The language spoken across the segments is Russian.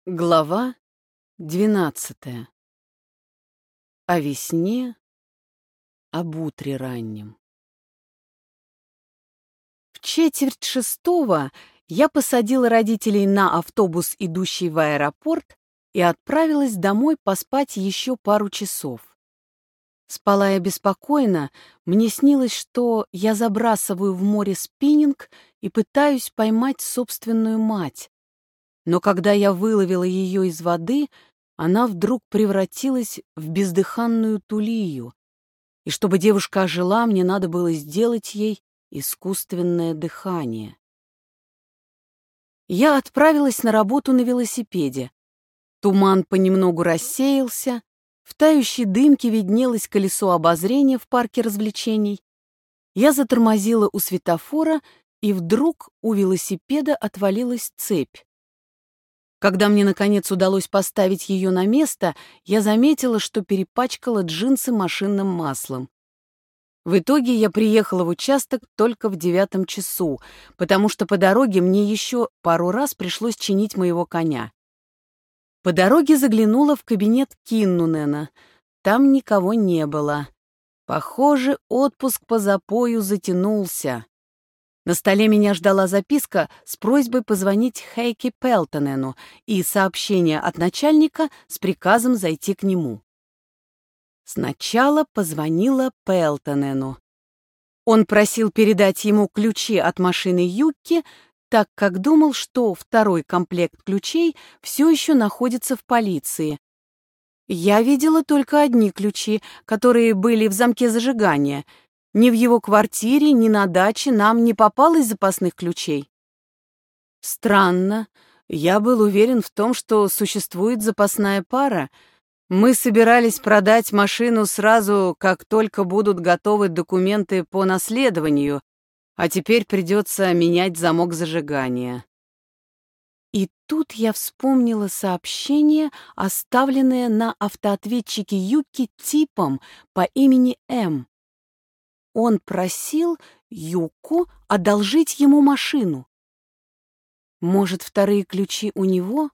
Глава 12. О весне, об утре раннем. В 5:45 я посадила родителей на автобус, идущий в аэропорт, и отправилась домой поспать еще пару часов. Спала я беспокойно, мне снилось, что я забрасываю в море спиннинг и пытаюсь поймать собственную мать. Но когда я выловила ее из воды, она вдруг превратилась в бездыханную Тулию. И чтобы девушка ожила, мне надо было сделать ей искусственное дыхание. Я отправилась на работу на велосипеде. Туман понемногу рассеялся, в тающей дымке виднелось колесо обозрения в парке развлечений. Я затормозила у светофора, и вдруг у велосипеда отвалилась цепь. Когда мне, наконец, удалось поставить ее на место, я заметила, что перепачкала джинсы машинным маслом. В итоге я приехала в участок только в 9 часу, потому что по дороге мне еще пару раз пришлось чинить моего коня. По дороге заглянула в кабинет Киннунена. Там никого не было. Похоже, отпуск по запою затянулся. На столе меня ждала записка с просьбой позвонить Хейки Пелтонену и сообщение от начальника с приказом зайти к нему. Сначала позвонила Пелтонену. Он просил передать ему ключи от машины Юкки, так как думал, что второй комплект ключей все еще находится в полиции. Я видела только одни ключи, которые были в замке зажигания. Ни в его квартире, ни на даче нам не попалось запасных ключей. Странно. Я был уверен в том, что существует запасная пара. Мы собирались продать машину сразу, как только будут готовы документы по наследованию, а теперь придется менять замок зажигания. И тут я вспомнила сообщение, оставленное на автоответчике Юкки типом по имени М. Он просил Юку одолжить ему машину. Может, вторые ключи у него?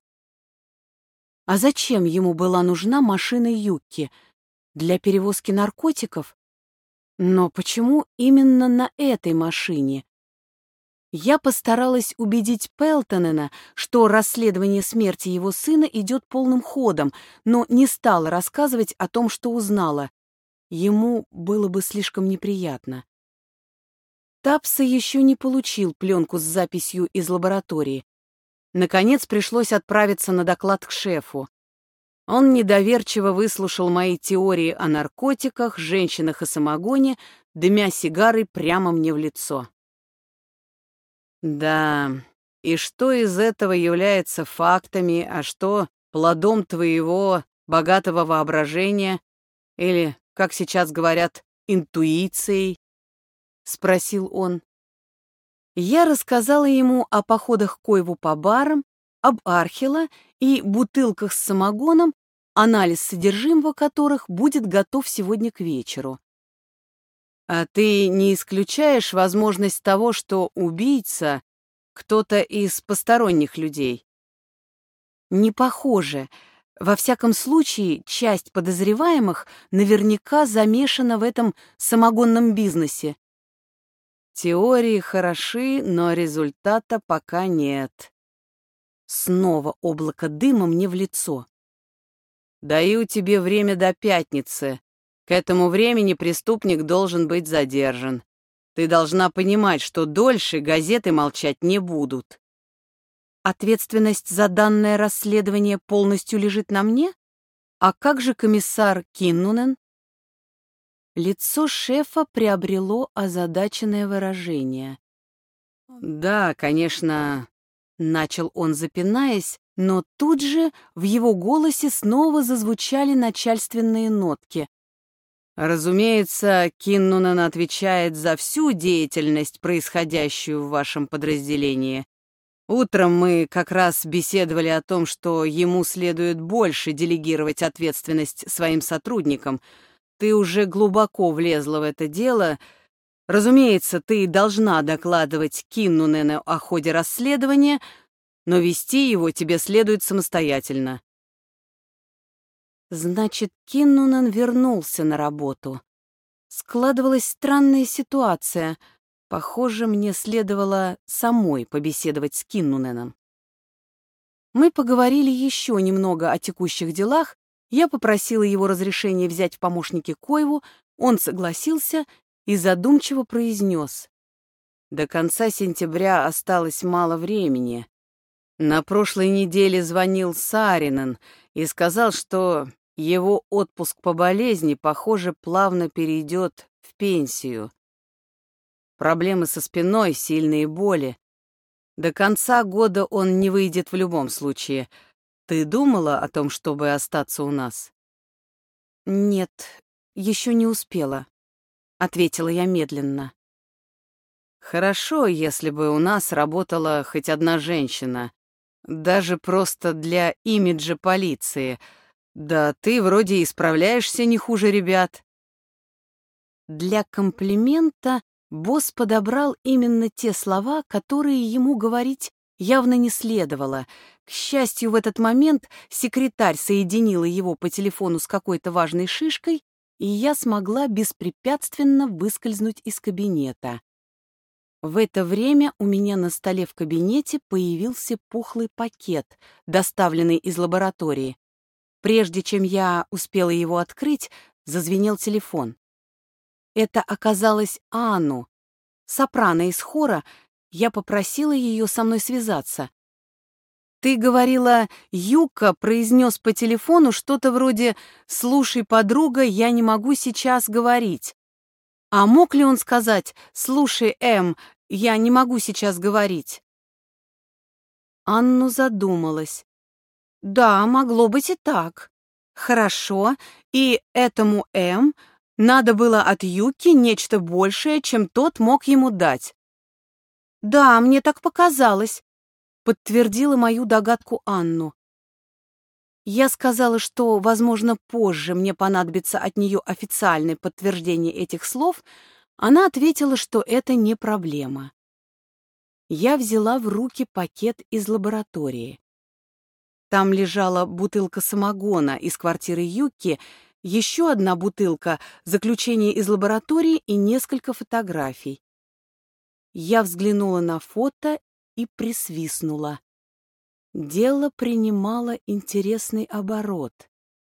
А зачем ему была нужна машина Юки? Для перевозки наркотиков? Но почему именно на этой машине? Я постаралась убедить Пелтонена, что расследование смерти его сына идет полным ходом, но не стала рассказывать о том, что узнала. Ему было бы слишком неприятно. Тапса еще не получил пленку с записью из лаборатории. Наконец пришлось отправиться на доклад к шефу. Он недоверчиво выслушал мои теории о наркотиках, женщинах и самогоне, дымя сигарой прямо мне в лицо. Да, и что из этого является фактами, а что плодом твоего богатого воображения или, как сейчас говорят, интуицией? — спросил он. Я рассказала ему о походах Койву по барам, об Архела и бутылках с самогоном, анализ содержимого которых будет готов сегодня к вечеру. А ты не исключаешь возможность того, что убийца — кто-то из посторонних людей? Не похоже. Во всяком случае, часть подозреваемых наверняка замешана в этом самогонном бизнесе. Теории хороши, но результата пока нет. Снова облако дыма мне в лицо. Даю тебе время до пятницы. К этому времени преступник должен быть задержан. Ты должна понимать, что дольше газеты молчать не будут. Ответственность за данное расследование полностью лежит на мне? А как же комиссар Киннунен? Лицо шефа приобрело озадаченное выражение. «Да, конечно», — начал он, запинаясь, но тут же в его голосе снова зазвучали начальственные нотки. «Разумеется, Киннунен отвечает за всю деятельность, происходящую в вашем подразделении. Утром мы как раз беседовали о том, что ему следует больше делегировать ответственность своим сотрудникам. Ты уже глубоко влезла в это дело. Разумеется, ты должна докладывать Киннунену о ходе расследования, но вести его тебе следует самостоятельно». Значит, Киннунен вернулся на работу. Складывалась странная ситуация. Похоже, мне следовало самой побеседовать с Киннуненом. Мы поговорили еще немного о текущих делах. Я попросила его разрешения взять в помощники Коеву, он согласился и задумчиво произнес: «До конца сентября осталось мало времени. На прошлой неделе звонил Сааринен и сказал, что его отпуск по болезни, похоже, плавно перейдет в пенсию. Проблемы со спиной, сильные боли. До конца года он не выйдет в любом случае. Ты думала о том, чтобы остаться у нас?» «Нет, еще не успела», — ответила я медленно. «Хорошо, если бы у нас работала хоть одна женщина, даже просто для имиджа полиции. Да ты вроде и справляешься не хуже ребят». Для комплимента босс подобрал именно те слова, которые ему говорить явно не следовало. К счастью, в этот момент секретарь соединила его по телефону с какой-то важной шишкой, и я смогла беспрепятственно выскользнуть из кабинета. В это время у меня на столе в кабинете появился пухлый пакет, доставленный из лаборатории. Прежде чем я успела его открыть, зазвенел телефон. Это оказалась Анну, сопрано из хора. Я попросила ее со мной связаться. «Ты говорила, Юка произнес по телефону что-то вроде «Слушай, подруга, я не могу сейчас говорить». А мог ли он сказать «Слушай, я не могу сейчас говорить»?» Анну задумалась. «Да, могло быть и так. Хорошо, и этому надо было от Юки нечто большее, чем тот мог ему дать». «Да, мне так показалось», — подтвердила мою догадку Анну. Я сказала, что, возможно, позже мне понадобится от нее официальное подтверждение этих слов. Она ответила, что это не проблема. Я взяла в руки пакет из лаборатории. Там лежала бутылка самогона из квартиры Юки, еще одна бутылка, заключение из лаборатории и несколько фотографий. Я взглянула на фото и присвистнула. Дело принимало интересный оборот.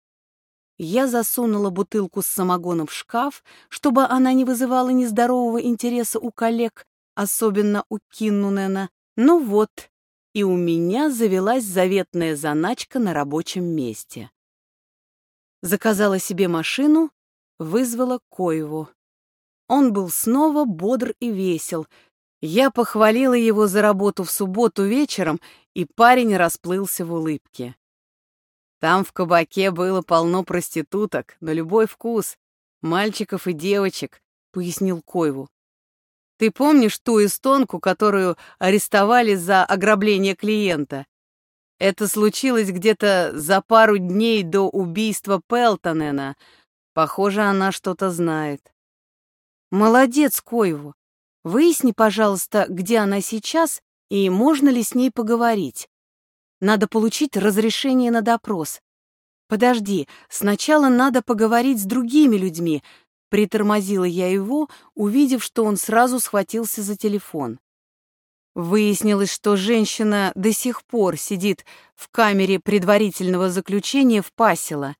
Я засунула бутылку с самогоном в шкаф, чтобы она не вызывала нездорового интереса у коллег, особенно у Киннунена. Ну вот, и у меня завелась заветная заначка на рабочем месте. Заказала себе машину, вызвала Коеву. Он был снова бодр и весел. Я похвалила его за работу в субботу вечером, и парень расплылся в улыбке. Там в кабаке было полно проституток, на любой вкус, мальчиков и девочек, — пояснил Коеву. Ты помнишь ту эстонку, которую арестовали за ограбление клиента? Это случилось где-то за пару дней до убийства Пелтонена. Похоже, она что-то знает. Молодец, Коеву. Выясни, пожалуйста, где она сейчас и можно ли с ней поговорить. Надо получить разрешение на допрос. Подожди, сначала надо поговорить с другими людьми. Притормозила я его, увидев, что он сразу схватился за телефон. Выяснилось, что женщина до сих пор сидит в камере предварительного заключения в Пасила.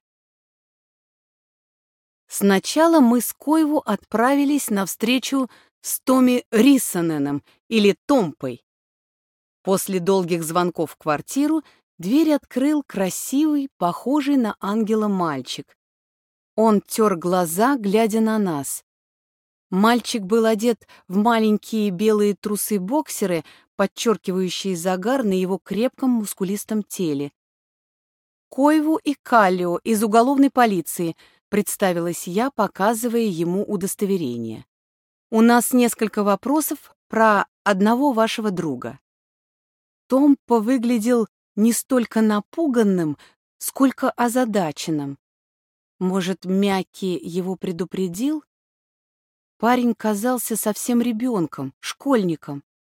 Сначала мы с Коеву отправились на встречу с Томи Риссоненом или Томпой. После долгих звонков в квартиру дверь открыл красивый, похожий на ангела мальчик. Он тер глаза, глядя на нас. Мальчик был одет в маленькие белые трусы-боксеры, подчеркивающие загар на его крепком мускулистом теле. «Коеву и Каллио из уголовной полиции», — представилась я, показывая ему удостоверение. «У нас несколько вопросов про одного вашего друга». Томпо выглядел не столько напуганным, сколько озадаченным. Может, Мяки его предупредил? Парень казался совсем ребенком, школьником.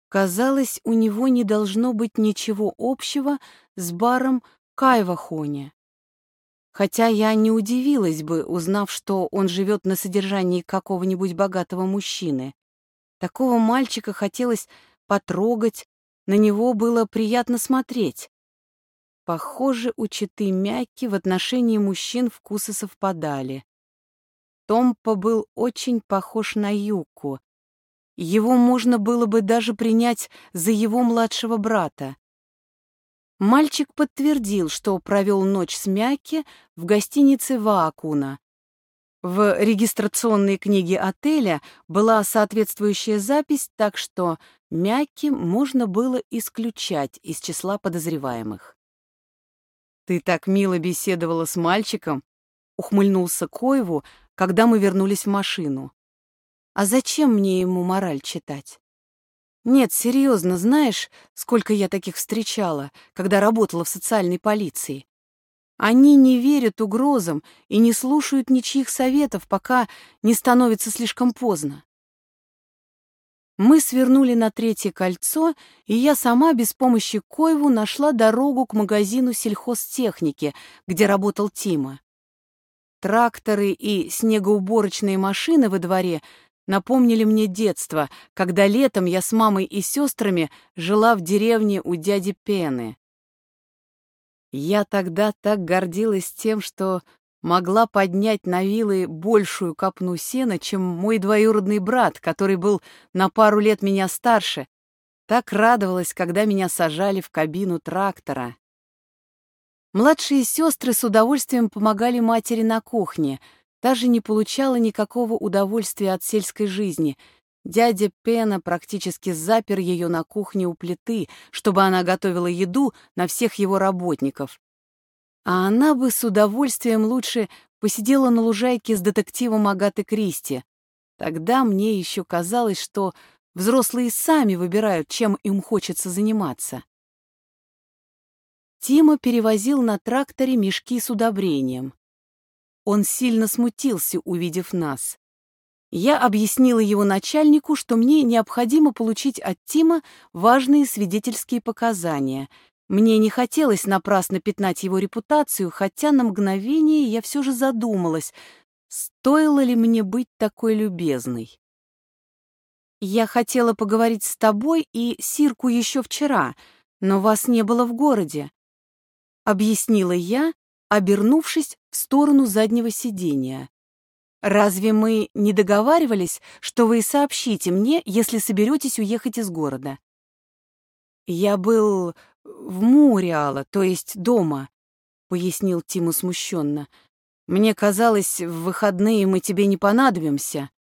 Казалось, у него не должно быть ничего общего с баром Кайвахоне. Хотя я не удивилась бы, узнав, что он живет на содержании какого-нибудь богатого мужчины. Такого мальчика хотелось потрогать, на него было приятно смотреть. Похоже, у четы Мякки в отношении мужчин вкусы совпадали. Томпо был очень похож на Юку. Его можно было бы даже принять за его младшего брата. Мальчик подтвердил, что провел ночь с Мякки в гостинице Ваакуна. В регистрационной книге отеля была соответствующая запись, так что Мякки можно было исключать из числа подозреваемых. «Ты так мило беседовала с мальчиком», — ухмыльнулся Коеву, когда мы вернулись в машину. «А зачем мне ему мораль читать?» «Нет, серьезно, знаешь, сколько я таких встречала, когда работала в социальной полиции? Они не верят угрозам и не слушают ничьих советов, пока не становится слишком поздно». Мы свернули на Третье кольцо, и я сама без помощи Коеву нашла дорогу к магазину сельхозтехники, где работал Тима. Тракторы и снегоуборочные машины во дворе напомнили мне детство, когда летом я с мамой и сестрами жила в деревне у дяди Пены. Я тогда так гордилась тем, что могла поднять на вилы большую копну сена, чем мой двоюродный брат, который был на пару лет меня старше. Так радовалась, когда меня сажали в кабину трактора. Младшие сестры с удовольствием помогали матери на кухне. Та же не получала никакого удовольствия от сельской жизни. Дядя Пена практически запер ее на кухне у плиты, чтобы она готовила еду на всех его работников. А она бы с удовольствием лучше посидела на лужайке с детективом Агаты Кристи. Тогда мне еще казалось, что взрослые сами выбирают, чем им хочется заниматься. Тима перевозил на тракторе мешки с удобрением. Он сильно смутился, увидев нас. Я объяснила его начальнику, что мне необходимо получить от Тима важные свидетельские показания. Мне не хотелось напрасно пятнать его репутацию, хотя на мгновение я все же задумалась, стоило ли мне быть такой любезной. «Я хотела поговорить с тобой и Сирку еще вчера, но вас не было в городе», — объяснила я, обернувшись в сторону заднего сидения. «Разве мы не договаривались, что вы сообщите мне, если соберетесь уехать из города?» «Я был в Муриала, то есть дома», — пояснил Тиму смущенно. «Мне казалось, в выходные мы тебе не понадобимся».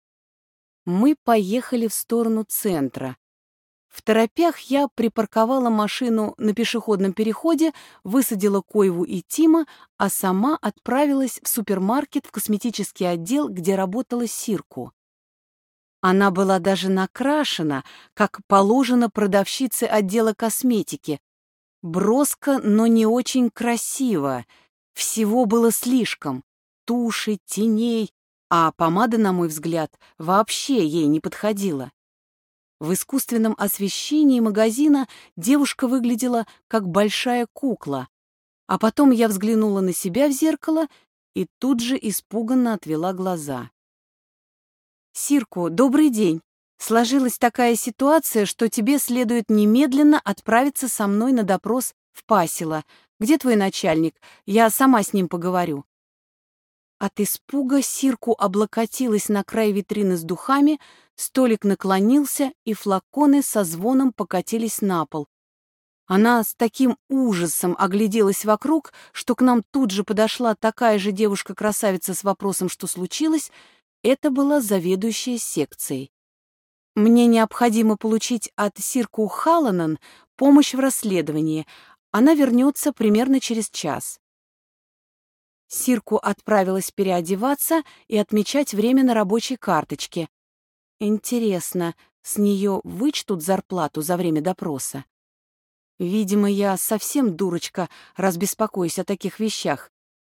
Мы поехали в сторону центра. В торопях я припарковала машину на пешеходном переходе, высадила Коеву и Тима, а сама отправилась в супермаркет в косметический отдел, где работала Сирку. Она была даже накрашена, как положено продавщице отдела косметики. Броско, но не очень красиво. Всего было слишком. Туши, теней, а помада, на мой взгляд, вообще ей не подходила. В искусственном освещении магазина девушка выглядела как большая кукла, а потом я взглянула на себя в зеркало и тут же испуганно отвела глаза. «Сирку, добрый день. Сложилась такая ситуация, что тебе следует немедленно отправиться со мной на допрос в Пасило. Где твой начальник? Я сама с ним поговорю». От испуга Сирку облокотилась на край витрины с духами, столик наклонился, и флаконы со звоном покатились на пол. Она с таким ужасом огляделась вокруг, что к нам тут же подошла такая же девушка-красавица с вопросом, что случилось. Это была заведующая секцией. «Мне необходимо получить от Сирку Халланан помощь в расследовании. Она вернется примерно через час». Сирку отправилась переодеваться и отмечать время на рабочей карточке. Интересно, с нее вычтут зарплату за время допроса? Видимо, я совсем дурочка, раз беспокоюсь о таких вещах.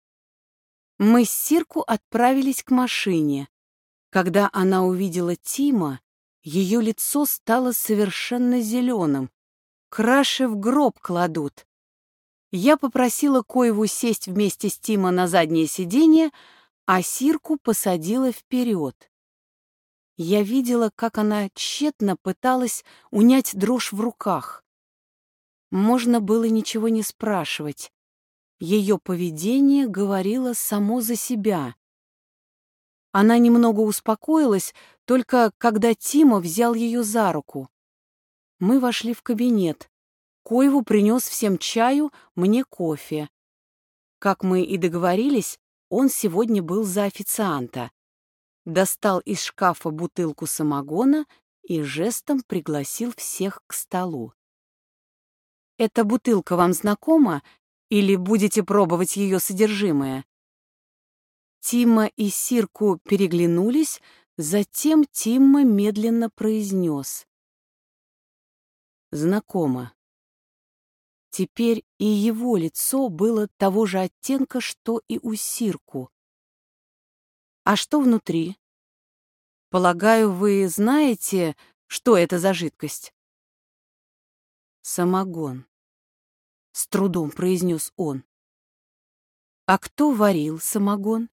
Мы с Сирку отправились к машине. Когда она увидела Тима, Ее лицо стало совершенно зеленым. Краши в гроб кладут. Я попросила Коеву сесть вместе с Тимо на заднее сиденье, а Сирку посадила вперед. Я видела, как она тщетно пыталась унять дрожь в руках. Можно было ничего не спрашивать. Ее поведение говорило само за себя. Она немного успокоилась, только когда Тимо взял ее за руку. Мы вошли в кабинет. Коеву принес всем чаю, мне кофе. Как мы и договорились, он сегодня был за официанта. Достал из шкафа бутылку самогона и жестом пригласил всех к столу. «Эта бутылка вам знакома или будете пробовать ее содержимое?» Тимма и Сирку переглянулись, затем Тимма медленно произнес: «Знакомо». Теперь и его лицо было того же оттенка, что и у Сирку. «А что внутри? Полагаю, вы знаете, что это за жидкость?» «Самогон», — с трудом произнес он. «А кто варил самогон?»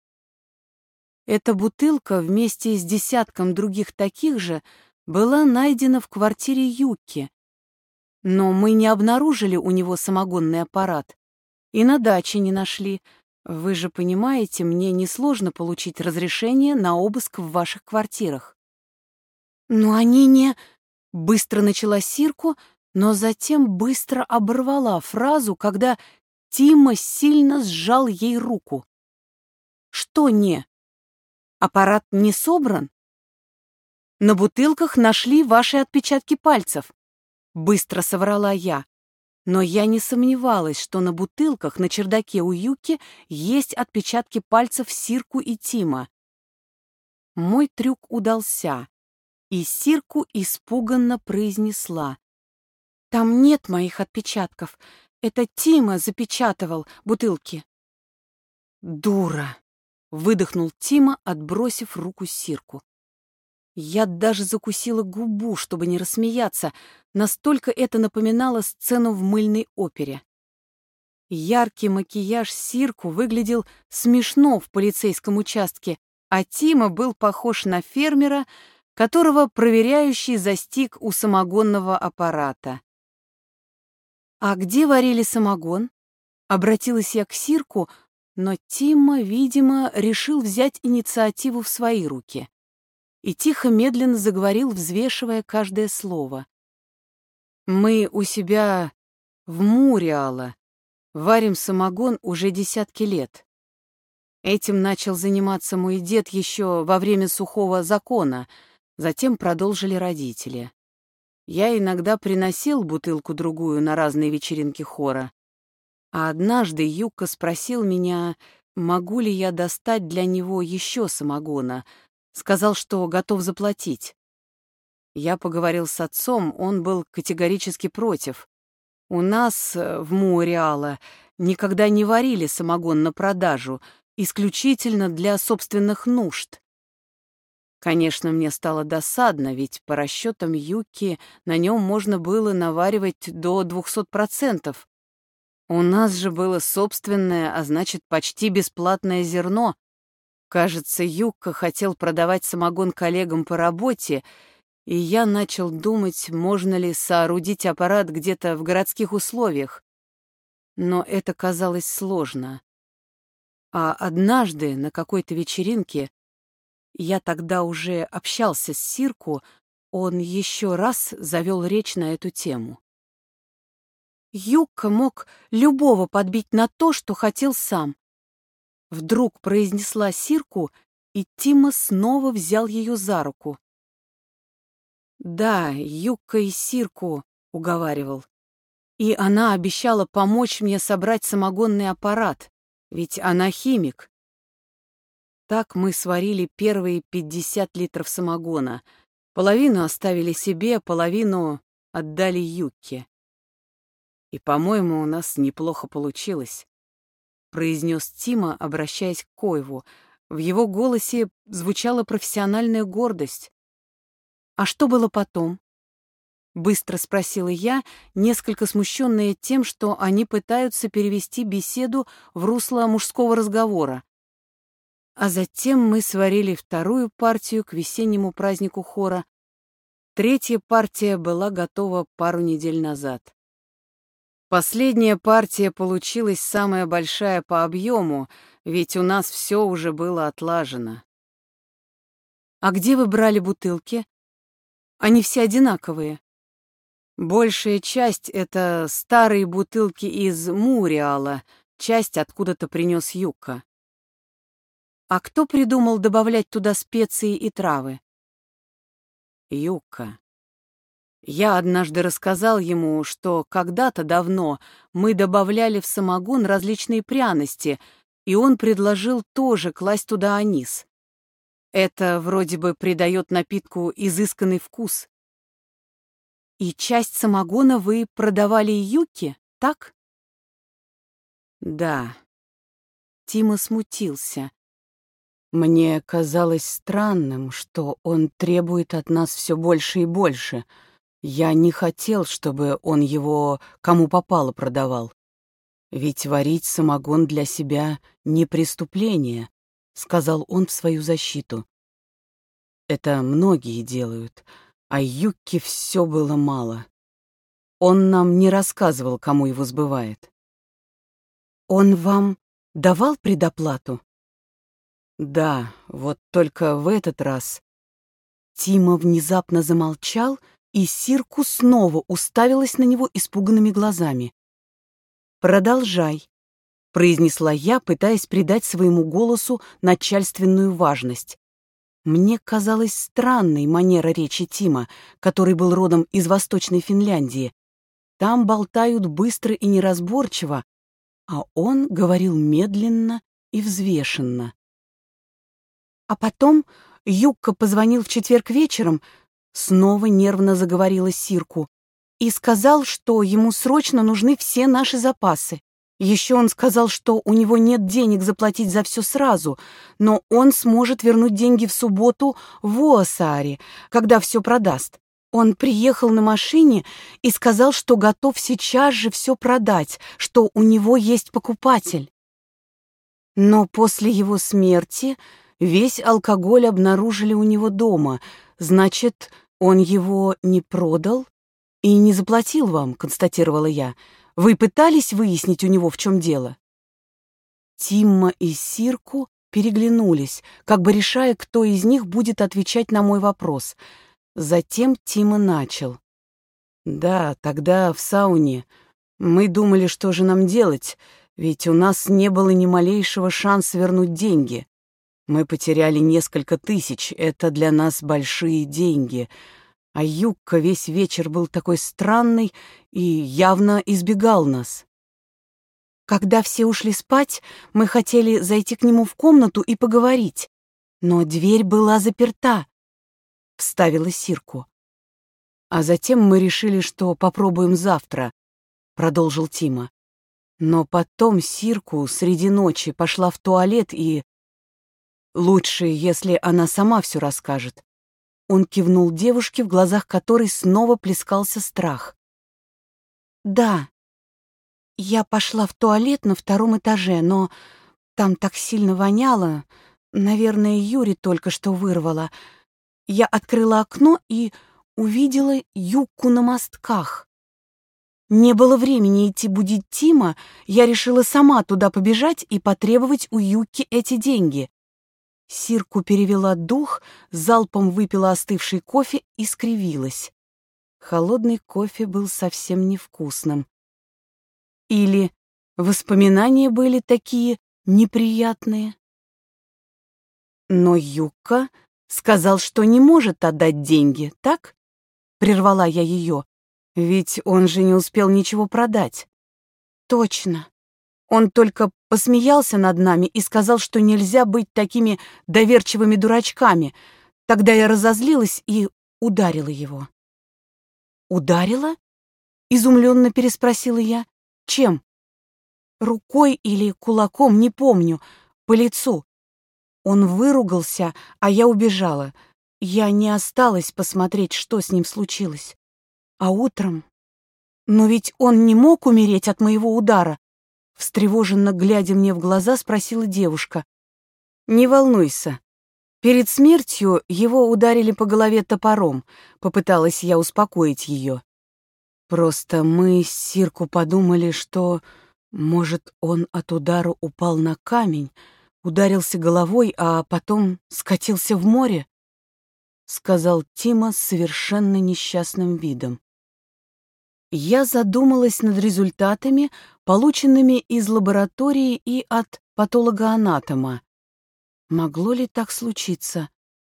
Эта бутылка вместе с десятком других таких же была найдена в квартире Юки, но мы не обнаружили у него самогонный аппарат и на даче не нашли. Вы же понимаете, мне несложно получить разрешение на обыск в ваших квартирах. «Но они не...» — быстро начала Сирку, но затем быстро оборвала фразу, когда Тима сильно сжал ей руку. «Что не? Аппарат не собран? На бутылках нашли ваши отпечатки пальцев», — быстро соврала я. Но я не сомневалась, что на бутылках на чердаке у Юки есть отпечатки пальцев Сирку и Тима. Мой трюк удался, и Сирку испуганно произнесла: «Там нет моих отпечатков. Это Тима запечатывал бутылки». «Дура!» — выдохнул Тима, отбросив руку Сирку. Я даже закусила губу, чтобы не рассмеяться, настолько это напоминало сцену в мыльной опере. Яркий макияж Сирку выглядел смешно в полицейском участке, а Тима был похож на фермера, которого проверяющий застиг у самогонного аппарата. «А где варили самогон?» — обратилась я к Сирку, но Тима, видимо, решил взять инициативу в свои руки и тихо, медленно заговорил, взвешивая каждое слово. «Мы у себя в Муриало варим самогон уже десятки лет. Этим начал заниматься мой дед еще во время сухого закона, затем продолжили родители. Я иногда приносил бутылку-другую на разные вечеринки хора. А однажды Юка спросил меня, могу ли я достать для него еще самогона. Сказал, что готов заплатить. Я поговорил с отцом, он был категорически против. У нас в Муриало никогда не варили самогон на продажу, исключительно для собственных нужд. Конечно, мне стало досадно, ведь по расчетам Юки на нем можно было наваривать до 200%. У нас же было собственное, а значит, почти бесплатное зерно. Кажется, Юка хотел продавать самогон коллегам по работе, и я начал думать, можно ли соорудить аппарат где-то в городских условиях. Но это казалось сложно. А однажды на какой-то вечеринке, я тогда уже общался с Сирку, он еще раз завел речь на эту тему. Юка мог любого подбить на то, что хотел сам. Вдруг произнесла Сирку, и Тима снова взял ее за руку. Да, Юка и Сирку уговаривал. И она обещала помочь мне собрать самогонный аппарат, ведь она химик. Так мы сварили первые 50 литров самогона. Половину оставили себе, половину отдали Юке. И, по-моему, у нас неплохо получилось, произнес Тима, обращаясь к Коеву. В его голосе звучала профессиональная гордость. А что было потом? Быстро спросила я, несколько смущенная тем, что они пытаются перевести беседу в русло мужского разговора. А затем мы сварили вторую партию к весеннему празднику хора. Третья партия была готова пару недель назад. Последняя партия получилась самая большая по объему, ведь у нас все уже было отлажено. А где вы брали бутылки? Они все одинаковые. Большая часть — это старые бутылки из Муриала, часть откуда-то принес Юкка. А кто придумал добавлять туда специи и травы? Юкка. Я однажды рассказал ему, что когда-то давно мы добавляли в самогон различные пряности, и он предложил тоже класть туда анис. Это вроде бы придает напитку изысканный вкус. И часть самогона вы продавали Юкке, так? Да. Тима смутился. Мне казалось странным, что он требует от нас все больше и больше. Я не хотел, чтобы он его кому попало продавал. Ведь варить самогон для себя не преступление, сказал он в свою защиту. Это многие делают, а Юкке все было мало. Он нам не рассказывал, кому его сбывает. Он вам давал предоплату? Да, вот только в этот раз Тима внезапно замолчал, и Сирку снова уставилась на него испуганными глазами. «Продолжай», — произнесла я, пытаясь придать своему голосу начальственную важность. Мне казалась странной манера речи Тима, который был родом из Восточной Финляндии. Там болтают быстро и неразборчиво, а он говорил медленно и взвешенно. А потом Юкка позвонил в четверг вечером, снова нервно заговорила Сирку, и сказал, что ему срочно нужны все наши запасы. Еще он сказал, что у него нет денег заплатить за все сразу, но он сможет вернуть деньги в субботу в Уоссааре, когда все продаст. Он приехал на машине и сказал, что готов сейчас же все продать, что у него есть покупатель. Но после его смерти весь алкоголь обнаружили у него дома. Значит, он его не продал и не заплатил вам, констатировала я. Вы пытались выяснить у него, в чем дело? Тимма и Сирку переглянулись, как бы решая, кто из них будет отвечать на мой вопрос. Затем Тимма начал. Да, тогда в сауне. Мы думали, что же нам делать, ведь у нас не было ни малейшего шанса вернуть деньги. Мы потеряли несколько тысяч, это для нас большие деньги. А Юкка весь вечер был такой странный и явно избегал нас. Когда все ушли спать, мы хотели зайти к нему в комнату и поговорить, но дверь была заперта, — вставила Сирку. А затем мы решили, что попробуем завтра, — продолжил Тима. Но потом Сирку среди ночи пошла в туалет и... Лучше, если она сама все расскажет. Он кивнул девушке, в глазах которой снова плескался страх. «Да, я пошла в туалет на втором этаже, но там так сильно воняло. Наверное, Юри только что вырвала. Я открыла окно и увидела Юкку на мостках. Не было времени идти будить Тима, я решила сама туда побежать и потребовать у Юкки эти деньги». Сирку перевела дух, залпом выпила остывший кофе и скривилась. Холодный кофе был совсем невкусным. Или воспоминания были такие неприятные. Но Юкка сказал, что не может отдать деньги, так? Прервала я ее. Ведь он же не успел ничего продать. Точно. Он только посмеялся над нами и сказал, что нельзя быть такими доверчивыми дурачками. Тогда я разозлилась и ударила его. «Ударила?» — изумленно переспросила я. «Чем?» «Рукой или кулаком, не помню. По лицу. Он выругался, а я убежала. Я не осталась посмотреть, что с ним случилось. А утром... Но ведь он не мог умереть от моего удара. Встревоженно глядя мне в глаза, спросила девушка. «Не волнуйся. Перед смертью его ударили по голове топором», — попыталась я успокоить ее. «Просто мы с Сирку подумали, что, может, он от удара упал на камень, ударился головой, а потом скатился в море», — сказал Тима с совершенно несчастным видом. Я задумалась над результатами, полученными из лаборатории и от патологоанатома. Могло ли так случиться?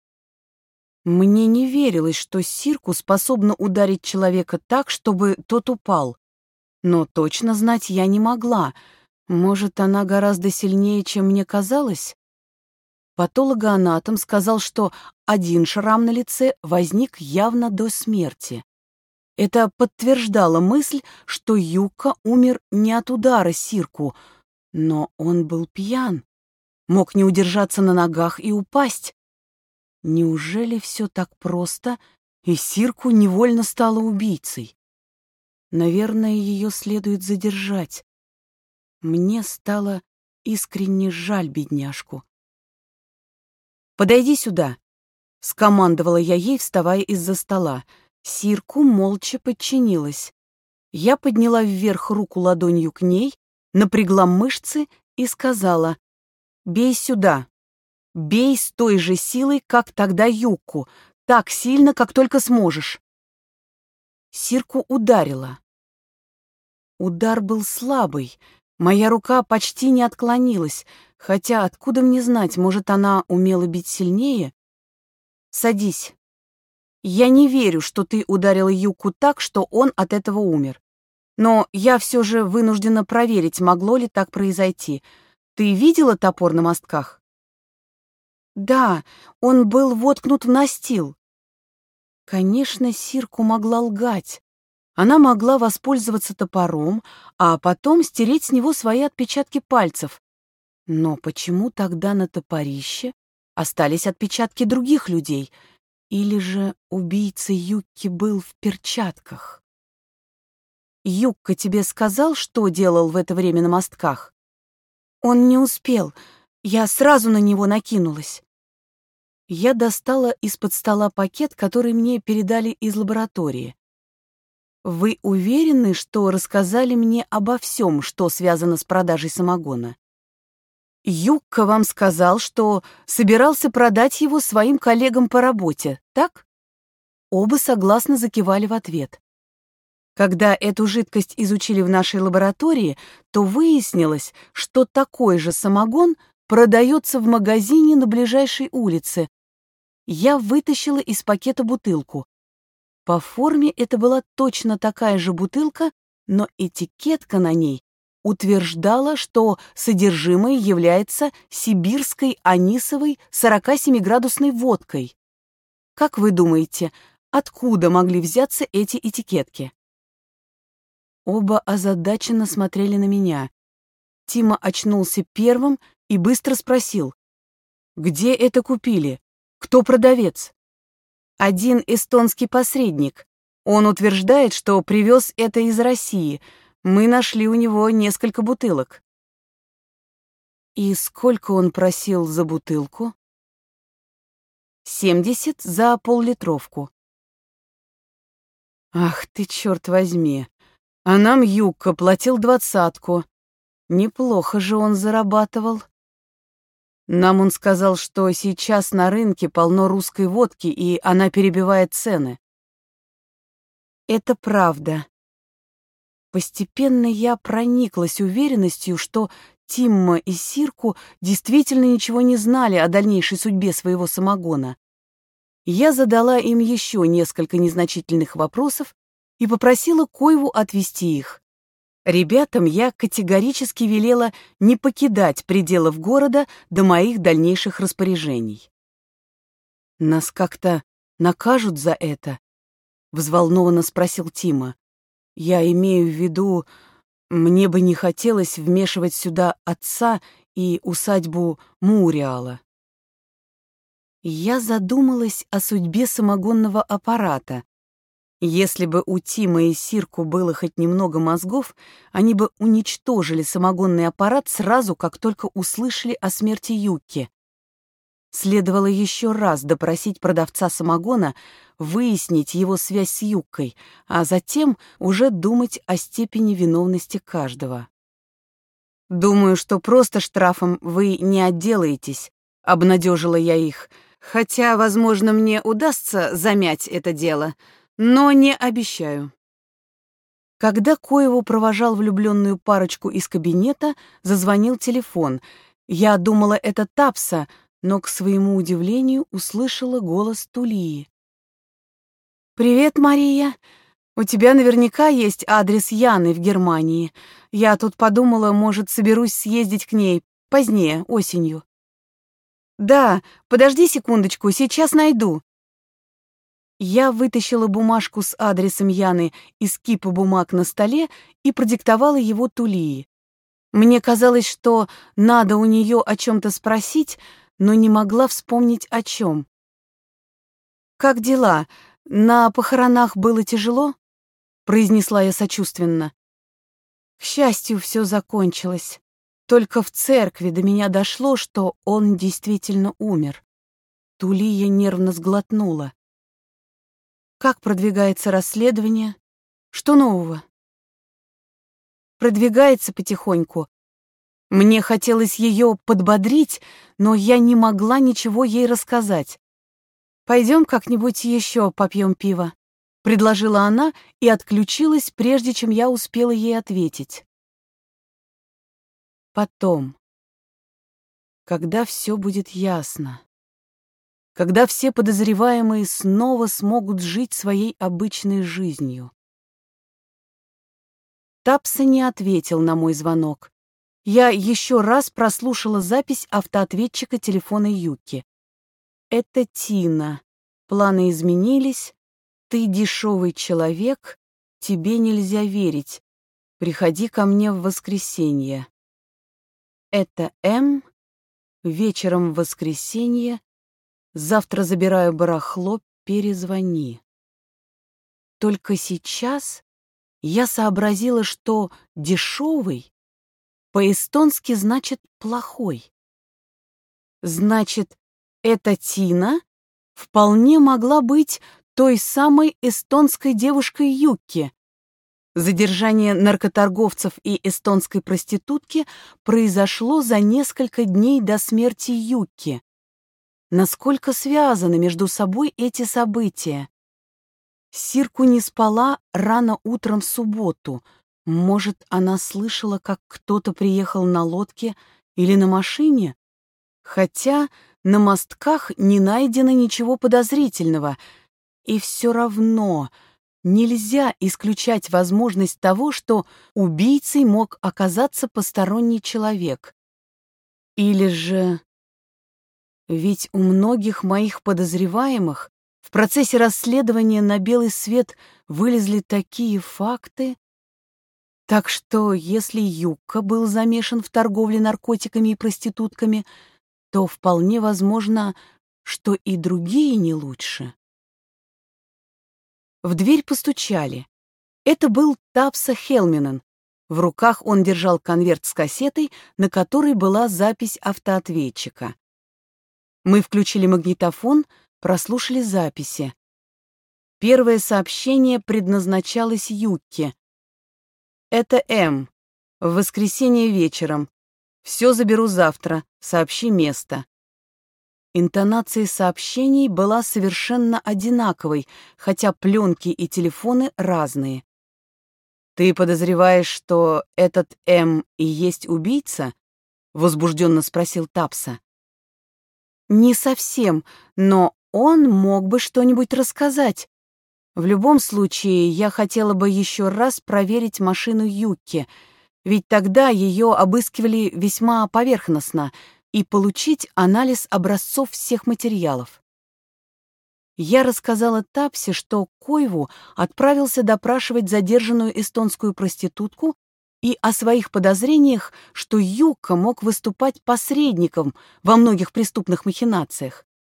Мне не верилось, что Сирку способна ударить человека так, чтобы тот упал. Но точно знать я не могла. Может, она гораздо сильнее, чем мне казалось? Патологоанатом сказал, что один шрам на лице возник явно до смерти. Это подтверждало мысль, что Юкка умер не от удара Сирку, но он был пьян, мог не удержаться на ногах и упасть. Неужели все так просто, и Сирку невольно стала убийцей? Наверное, ее следует задержать. Мне стало искренне жаль бедняжку. «Подойди сюда», — скомандовала я ей, вставая из-за стола. Сирку молча подчинилась. Я подняла вверх руку ладонью к ней, напрягла мышцы и сказала: «Бей сюда. Бей с той же силой, как тогда Юкку, так сильно, как только сможешь». Сирку ударила. Удар был слабый, моя рука почти не отклонилась, хотя откуда мне знать, может, она умела бить сильнее? «Садись. Я не верю, что ты ударила Юкку так, что он от этого умер. Но я все же вынуждена проверить, могло ли так произойти. Ты видела топор на мостках?» «Да, он был воткнут в настил». Конечно, Сирку могла лгать. Она могла воспользоваться топором, а потом стереть с него свои отпечатки пальцев. Но почему тогда на топорище остались отпечатки других людей? Или же убийца Юкки был в перчатках? «Юкка тебе сказал, что делал в это время на мостках?» «Он не успел. Я сразу на него накинулась». Я достала из-под стола пакет, который мне передали из лаборатории. «Вы уверены, что рассказали мне обо всем, что связано с продажей самогона? Юкка вам сказал, что собирался продать его своим коллегам по работе, так?» Оба согласно закивали в ответ. Когда эту жидкость изучили в нашей лаборатории, то выяснилось, что такой же самогон продается в магазине на ближайшей улице. Я вытащила из пакета бутылку. По форме это была точно такая же бутылка, но этикетка на ней утверждала, что содержимое является сибирской анисовой 47-градусной водкой. Как вы думаете, откуда могли взяться эти этикетки? Оба озадаченно смотрели на меня. Тима очнулся первым и быстро спросил: «Где это купили? Кто продавец?» «Один эстонский посредник. Он утверждает, что привез это из России. Мы нашли у него несколько бутылок». «И сколько он просил за бутылку?» 70 за пол-литровку. «Ах ты, черт возьми! А нам Юкка платил 20. Неплохо же он зарабатывал. Нам он сказал, что сейчас на рынке полно русской водки, и она перебивает цены». «Это правда». Постепенно я прониклась уверенностью, что Тимма и Сирку действительно ничего не знали о дальнейшей судьбе своего самогона. Я задала им еще несколько незначительных вопросов и попросила Койву отвезти их. Ребятам я категорически велела не покидать пределов города до моих дальнейших распоряжений. «Нас как-то накажут за это?» — взволнованно спросил Тима. «Я имею в виду, мне бы не хотелось вмешивать сюда отца и усадьбу Муриала». Я задумалась о судьбе самогонного аппарата. Если бы у Тима и Сирку было хоть немного мозгов, они бы уничтожили самогонный аппарат сразу, как только услышали о смерти Юки. Следовало еще раз допросить продавца самогона, выяснить его связь с Юккой, а затем уже думать о степени виновности каждого. «Думаю, что просто штрафом вы не отделаетесь», — обнадежила я их, «хотя, возможно, мне удастся замять это дело, но не обещаю». Когда Коеву провожал влюбленную парочку из кабинета, зазвонил телефон. Я думала, это Тапса, но, к своему удивлению, услышала голос Тулии. «Привет, Мария. У тебя наверняка есть адрес Яны в Германии. Я тут подумала, может, соберусь съездить к ней позднее, осенью». «Да, подожди секундочку, сейчас найду». Я вытащила бумажку с адресом Яны из кипа бумаг на столе и продиктовала его Тулии. Мне казалось, что надо у нее о чем-то спросить, но не могла вспомнить о чем. «Как дела? На похоронах было тяжело?» — произнесла я сочувственно. К счастью, все закончилось. Только в церкви до меня дошло, что он действительно умер. Тулия нервно сглотнула. «Как продвигается расследование? Что нового?» «Продвигается потихоньку. Мне хотелось ее подбодрить, но я не могла ничего ей рассказать. «Пойдем как-нибудь еще попьем пиво», — предложила она и отключилась, прежде чем я успела ей ответить. Потом, когда все будет ясно, когда все подозреваемые снова смогут жить своей обычной жизнью. Тапса не ответил на мой звонок. Я еще раз прослушала запись автоответчика телефона Юки. «Это Тина. Планы изменились. Ты дешевый человек. Тебе нельзя верить. Приходи ко мне в воскресенье. Это М. Вечером в воскресенье. Завтра забираю барахло. Перезвони». Только сейчас я сообразила, что «дешевый» по-эстонски значит «плохой». Значит, эта Тина вполне могла быть той самой эстонской девушкой Юки. Задержание наркоторговцев и эстонской проститутки произошло за несколько дней до смерти Юки. Насколько связаны между собой эти события? Сирку не спала рано утром в субботу. Может, она слышала, как кто-то приехал на лодке или на машине? Хотя на мостках не найдено ничего подозрительного. И все равно нельзя исключать возможность того, что убийцей мог оказаться посторонний человек. Или же... Ведь у многих моих подозреваемых в процессе расследования на белый свет вылезли такие факты. Так что, если Юкка был замешан в торговле наркотиками и проститутками, то вполне возможно, что и другие не лучше. В дверь постучали. Это был Тапса Хелминен. В руках он держал конверт с кассетой, на которой была запись автоответчика. Мы включили магнитофон, прослушали записи. Первое сообщение предназначалось Юкке. «Это М. В воскресенье вечером. Все заберу завтра. Сообщи место». Интонация сообщений была совершенно одинаковой, хотя пленки и телефоны разные. «Ты подозреваешь, что этот М и есть убийца?» — возбужденно спросил Тапса. «Не совсем, но он мог бы что-нибудь рассказать. В любом случае, я хотела бы еще раз проверить машину Юкки, ведь тогда ее обыскивали весьма поверхностно, и получить анализ образцов всех материалов». Я рассказала Тапсе, что Коеву отправился допрашивать задержанную эстонскую проститутку и о своих подозрениях, что Юкка мог выступать посредником во многих преступных махинациях.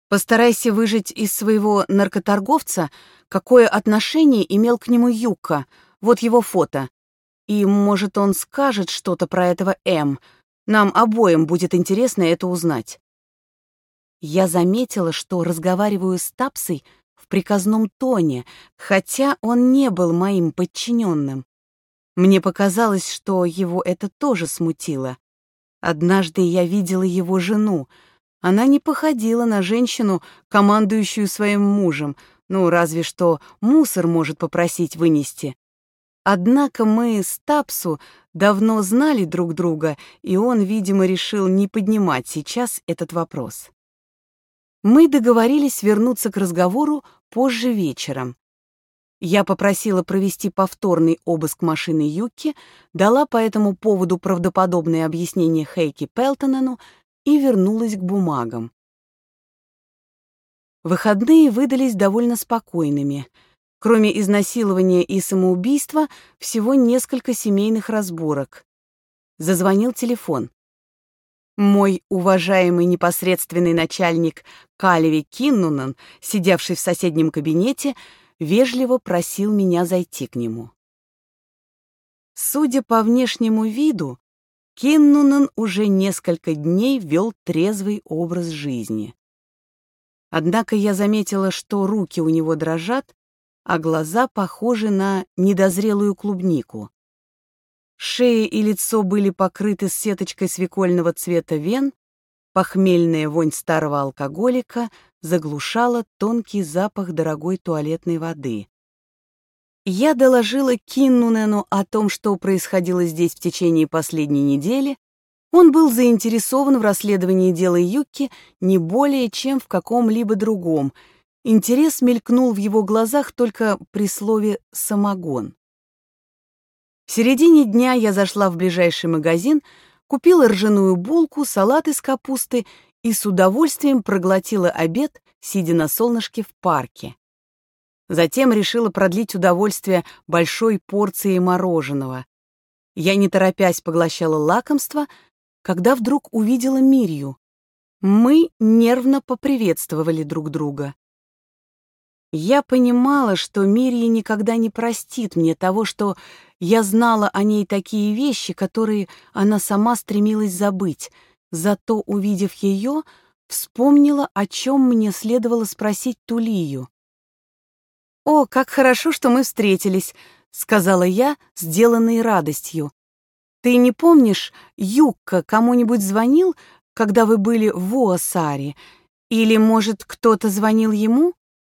Постарайся выжать из своего наркоторговца, какое отношение имел к нему Юка. Вот его фото. И, может, он скажет что-то про этого М. Нам обоим будет интересно это узнать. Я заметила, что разговариваю с Тапсой в приказном тоне, хотя он не был моим подчиненным. Мне показалось, что его это тоже смутило. Однажды я видела его жену. Она не походила на женщину, командующую своим мужем, ну, разве что мусор может попросить вынести. Однако мы с Тапсу давно знали друг друга, и он, видимо, решил не поднимать сейчас этот вопрос. Мы договорились вернуться к разговору позже вечером. Я попросила провести повторный обыск машины Юки, дала по этому поводу правдоподобное объяснение Хейки Пелтонену и вернулась к бумагам. Выходные выдались довольно спокойными. Кроме изнасилования и самоубийства, всего несколько семейных разборок. Зазвонил телефон. Мой уважаемый непосредственный начальник Калеви Киннунен, сидевший в соседнем кабинете, вежливо просил меня зайти к нему. Судя по внешнему виду, Киннунен уже несколько дней вел трезвый образ жизни. Однако я заметила, что руки у него дрожат, а глаза похожи на недозрелую клубнику. Шея и лицо были покрыты сеточкой свекольного цвета вен, похмельная вонь старого алкоголика заглушала тонкий запах дорогой туалетной воды. Я доложила Киннунену о том, что происходило здесь в течение последней недели. Он был заинтересован в расследовании дела Юки не более, чем в каком-либо другом. Интерес мелькнул в его глазах только при слове «самогон». В середине дня я зашла в ближайший магазин, купила ржаную булку, салат из капусты и с удовольствием проглотила обед, сидя на солнышке в парке. Затем решила продлить удовольствие большой порцией мороженого. Я, не торопясь, поглощала лакомство, когда вдруг увидела Мирью. Мы нервно поприветствовали друг друга. Я понимала, что Мирья никогда не простит мне того, что я знала о ней такие вещи, которые она сама стремилась забыть, зато, увидев ее, вспомнила, о чем мне следовало спросить Тулию. «О, как хорошо, что мы встретились», — сказала я, сделанной радостью. «Ты не помнишь, Юкка кому-нибудь звонил, когда вы были в Уосаре? Или, может, кто-то звонил ему?»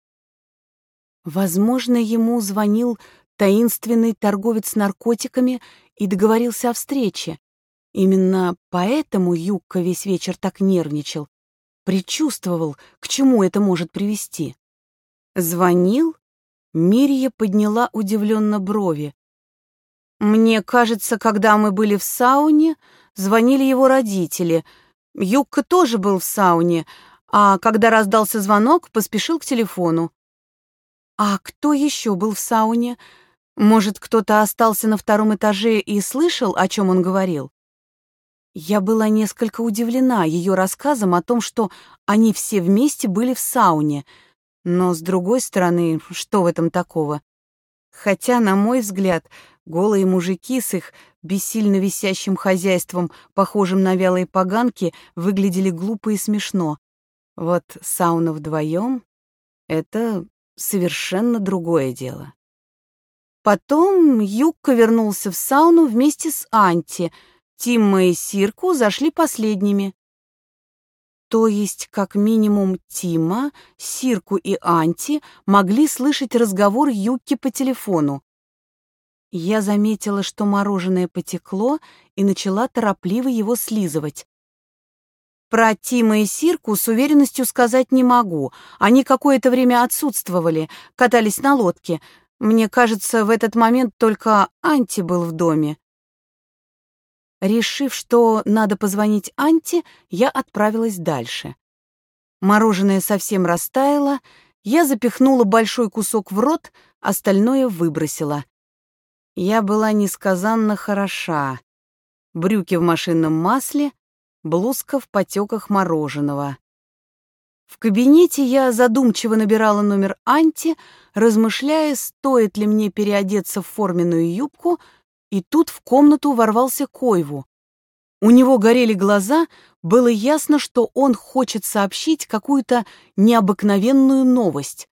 Возможно, ему звонил таинственный торговец наркотиками и договорился о встрече. Именно поэтому Юкка весь вечер так нервничал, предчувствовал, к чему это может привести. «Звонил?» Мирья подняла удивленно брови. «Мне кажется, когда мы были в сауне, звонили его родители. Юкка тоже был в сауне, а когда раздался звонок, поспешил к телефону. А кто еще был в сауне? Может, кто-то остался на втором этаже и слышал, о чем он говорил?» Я была несколько удивлена ее рассказом о том, что они все вместе были в сауне. Но, с другой стороны, что в этом такого? Хотя, на мой взгляд, голые мужики с их бессильно висящим хозяйством, похожим на вялые поганки, выглядели глупо и смешно. Вот сауна вдвоем — это совершенно другое дело. Потом Юкка вернулся в сауну вместе с Анти. Тимма и Сирку зашли последними. То есть, как минимум, Тимма, Сирку и Анти могли слышать разговор Юкки по телефону. Я заметила, что мороженое потекло, и начала торопливо его слизывать. Про Тима и Сирку с уверенностью сказать не могу. Они какое-то время отсутствовали, катались на лодке. Мне кажется, в этот момент только Анти был в доме. Решив, что надо позвонить Анти, я отправилась дальше. Мороженое совсем растаяло, я запихнула большой кусок в рот, остальное выбросила. Я была несказанно хороша. Брюки в машинном масле, блузка в потеках мороженого. В кабинете я задумчиво набирала номер Анти, размышляя, стоит ли мне переодеться в форменную юбку, и тут в комнату ворвался Койву. У него горели глаза, было ясно, что он хочет сообщить какую-то необыкновенную новость.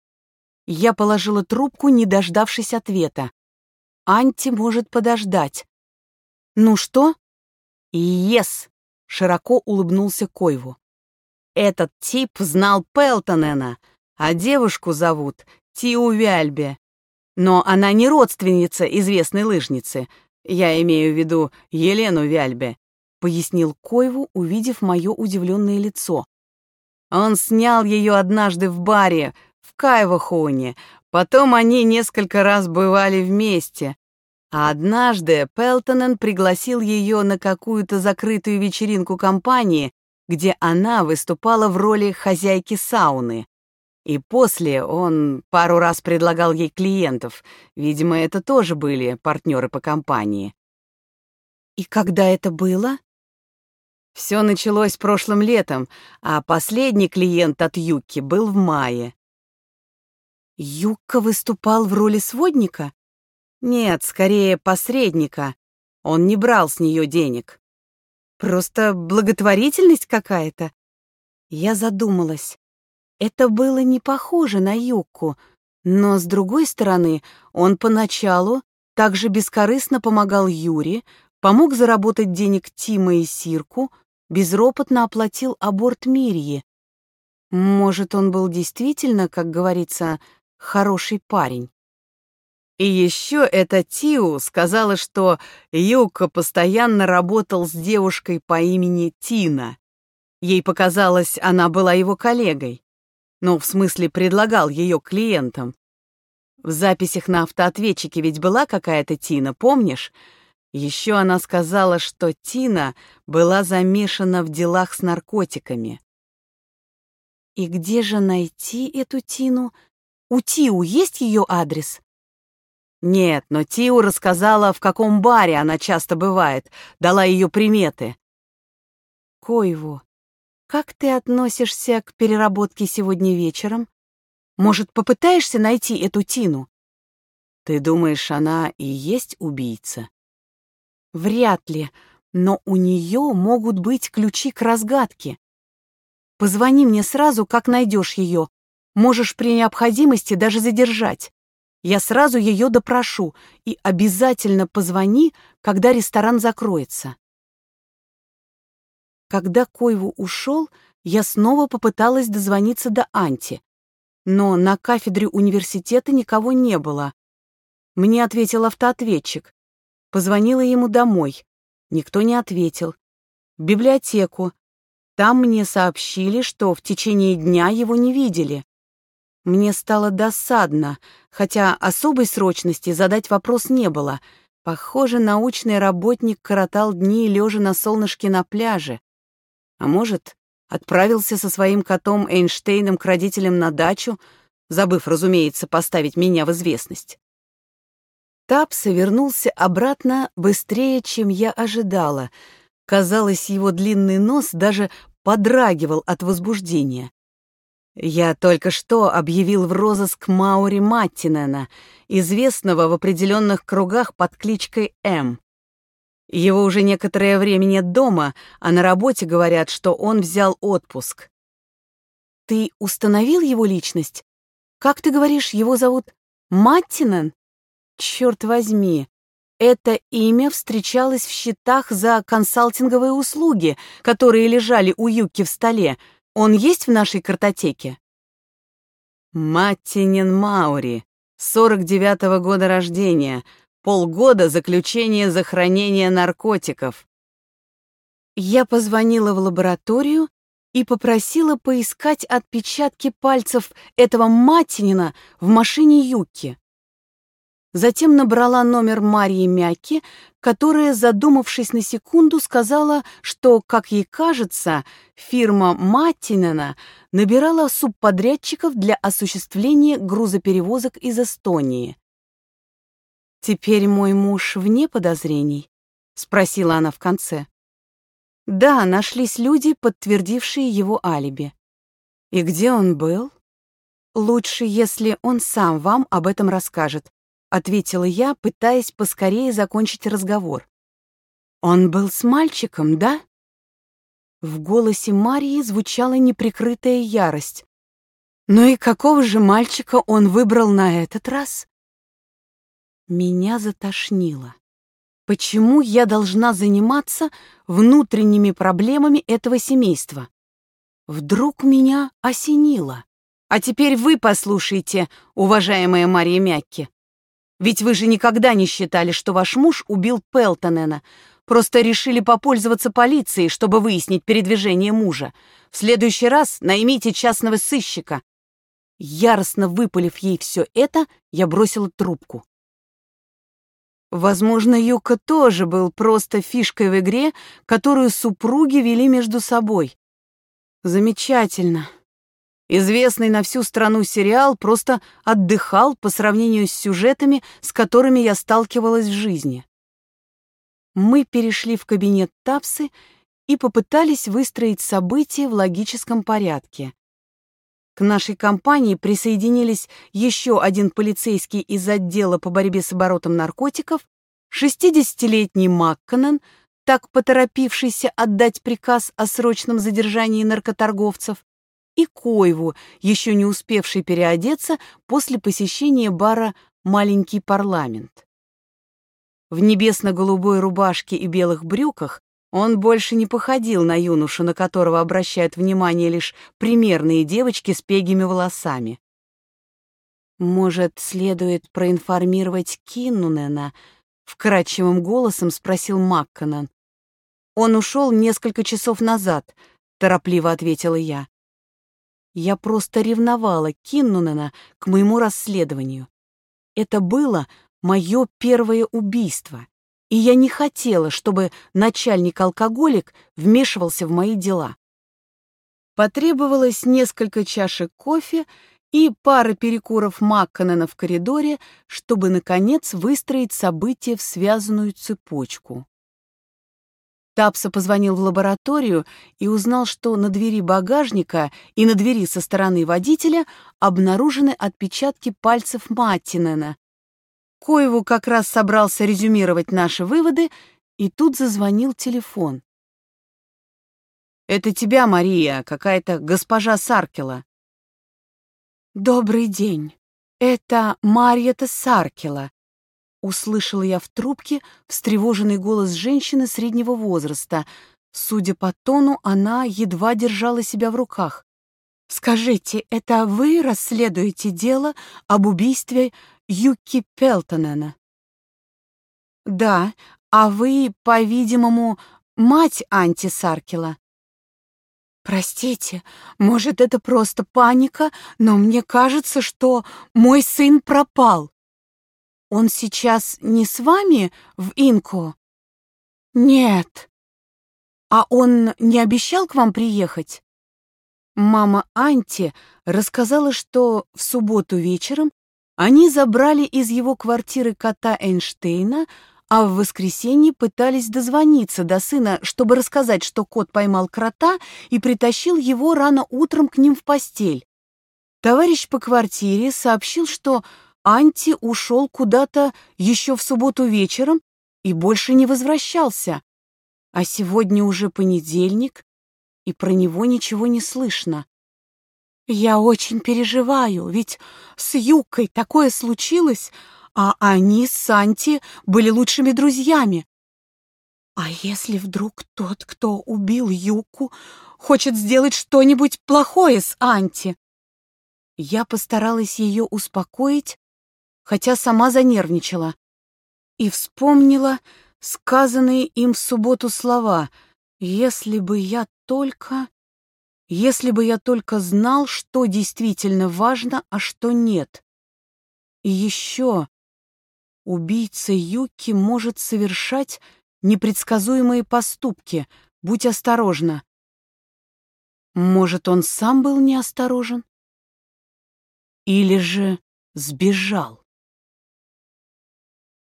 Я положила трубку, не дождавшись ответа. Анти может подождать. «Ну что?» «Ес!» — широко улыбнулся Койву. «Этот тип знал Пелтонена, а девушку зовут Тиу Вяльбе. Но она не родственница известной лыжницы. Я имею в виду Елену Вяльбе», — пояснил Койву, увидев мое удивленное лицо. «Он снял ее однажды в баре в Кайвахоуне, потом они несколько раз бывали вместе. А однажды Пелтонен пригласил ее на какую-то закрытую вечеринку компании, где она выступала в роли хозяйки сауны. И после он пару раз предлагал ей клиентов. Видимо, это тоже были партнеры по компании. «И когда это было?» «Все началось прошлым летом, а последний клиент от Юкки был в мае». «Юкка выступал в роли сводника?» «Нет, скорее посредника. Он не брал с нее денег». «Просто благотворительность какая-то?» Я задумалась. Это было не похоже на Юкку, но, с другой стороны, он поначалу также бескорыстно помогал Юре, помог заработать денег Тима и Сирку, безропотно оплатил аборт Мирьи. Может, он был действительно, как говорится, хороший парень. И еще эта Тиу сказала, что Юкка постоянно работал с девушкой по имени Тина. Ей показалось, она была его коллегой. Ну, в смысле, предлагал ее клиентам. В записях на автоответчике ведь была какая-то Тина, помнишь? Еще она сказала, что Тина была замешана в делах с наркотиками. И где же найти эту Тину? У Тиу есть ее адрес? Нет, но Тиу рассказала, в каком баре она часто бывает, дала ее приметы. Койву, как ты относишься к переработке сегодня вечером? Может, попытаешься найти эту Тину? Ты думаешь, она и есть убийца? Вряд ли, но у нее могут быть ключи к разгадке. Позвони мне сразу, как найдешь ее. Можешь при необходимости даже задержать. Я сразу ее допрошу, и обязательно позвони, когда ресторан закроется. Когда Койву ушел, я снова попыталась дозвониться до Анти, но на кафедре университета никого не было. Мне ответил автоответчик. Позвонила ему домой. Никто не ответил. В библиотеку. Там мне сообщили, что в течение дня его не видели. Мне стало досадно, хотя особой срочности задать вопрос не было. Похоже, научный работник коротал дни, лежа на солнышке на пляже. А может, отправился со своим котом Эйнштейном к родителям на дачу, забыв, разумеется, поставить меня в известность. Тапса вернулся обратно быстрее, чем я ожидала. Казалось, его длинный нос даже подрагивал от возбуждения. Я только что объявил в розыск Маури Маттинена, известного в определенных кругах под кличкой М. Его уже некоторое время нет дома, а на работе говорят, что он взял отпуск. Ты установил его личность? Как ты говоришь, его зовут Маттинен? Черт возьми, это имя встречалось в счетах за консалтинговые услуги, которые лежали у Юкки в столе. Он есть в нашей картотеке? Маттинен Маури, 49-го года рождения, полгода заключения за хранение наркотиков. Я позвонила в лабораторию и попросила поискать отпечатки пальцев этого Маттинена в машине Юкки. Затем набрала номер Марьи Мяки, которая, задумавшись на секунду, сказала, что, как ей кажется, фирма Маттинена набирала субподрядчиков для осуществления грузоперевозок из Эстонии. «Теперь мой муж вне подозрений?» — спросила она в конце. Да, нашлись люди, подтвердившие его алиби. И где он был? Лучше, если он сам вам об этом расскажет, ответила я, пытаясь поскорее закончить разговор. Он был с мальчиком, да? В голосе Марии звучала неприкрытая ярость. Ну и какого же мальчика он выбрал на этот раз? Меня затошнило. Почему я должна заниматься внутренними проблемами этого семейства? Вдруг меня осенило. А теперь вы послушайте, уважаемая Мария Мякки. Ведь вы же никогда не считали, что ваш муж убил Пелтонена. Просто решили попользоваться полицией, чтобы выяснить передвижение мужа. В следующий раз наймите частного сыщика. Яростно выпалив ей все это, я бросила трубку. Возможно, Юка тоже был просто фишкой в игре, которую супруги вели между собой. Замечательно. Известный на всю страну сериал просто отдыхал по сравнению с сюжетами, с которыми я сталкивалась в жизни. Мы перешли в кабинет Тапсы и попытались выстроить события в логическом порядке. К нашей компании присоединились еще один полицейский из отдела по борьбе с оборотом наркотиков, 60-летний Макконнен, так поторопившийся отдать приказ о срочном задержании наркоторговцев, и Коеву, еще не успевший переодеться после посещения бара «Маленький парламент». В небесно-голубой рубашке и белых брюках он больше не походил на юношу, на которого обращают внимание лишь примерные девочки с пегими волосами. «Может, следует проинформировать Киннунена?» — вкрадчивым голосом спросил Макконнен. «Он ушел несколько часов назад», — торопливо ответила я. Я просто ревновала Киннунена к моему расследованию. Это было мое первое убийство, и я не хотела, чтобы начальник-алкоголик вмешивался в мои дела. Потребовалось несколько чашек кофе и пара перекуров Макконнена в коридоре, чтобы, наконец, выстроить события в связанную цепочку. Тапса позвонил в лабораторию и узнал, что на двери багажника и на двери со стороны водителя обнаружены отпечатки пальцев Маттинена. Коеву как раз собрался резюмировать наши выводы, и тут зазвонил телефон. «Это тебя, Мария, какая-то госпожа Саркела». «Добрый день. Это Марьета Саркела», — услышала я в трубке встревоженный голос женщины среднего возраста. Судя по тону, она едва держала себя в руках. «Скажите, это вы расследуете дело об убийстве Юки Пелтонена?» «Да, а вы, по-видимому, мать Анти Саркела?» «Простите, может, это просто паника, но мне кажется, что мой сын пропал. Он сейчас не с вами в Инко?» «Нет». «А он не обещал к вам приехать?» Мама Анти рассказала, что в субботу вечером они забрали из его квартиры кота Эйнштейна, а в воскресенье пытались дозвониться до сына, чтобы рассказать, что кот поймал крота и притащил его рано утром к ним в постель. Товарищ по квартире сообщил, что Анти ушел куда-то еще в субботу вечером и больше не возвращался. А сегодня уже понедельник, и про него ничего не слышно. Я очень переживаю, ведь с Юкой такое случилось, а они с Анти были лучшими друзьями. А если вдруг тот, кто убил Юку, хочет сделать что-нибудь плохое с Анти? Я постаралась ее успокоить, хотя сама занервничала, и вспомнила сказанные им в субботу слова: «Если бы я только знал, что действительно важно, а что нет». И еще убийца Юки может совершать непредсказуемые поступки. Будь осторожна. Может, он сам был неосторожен? Или же сбежал?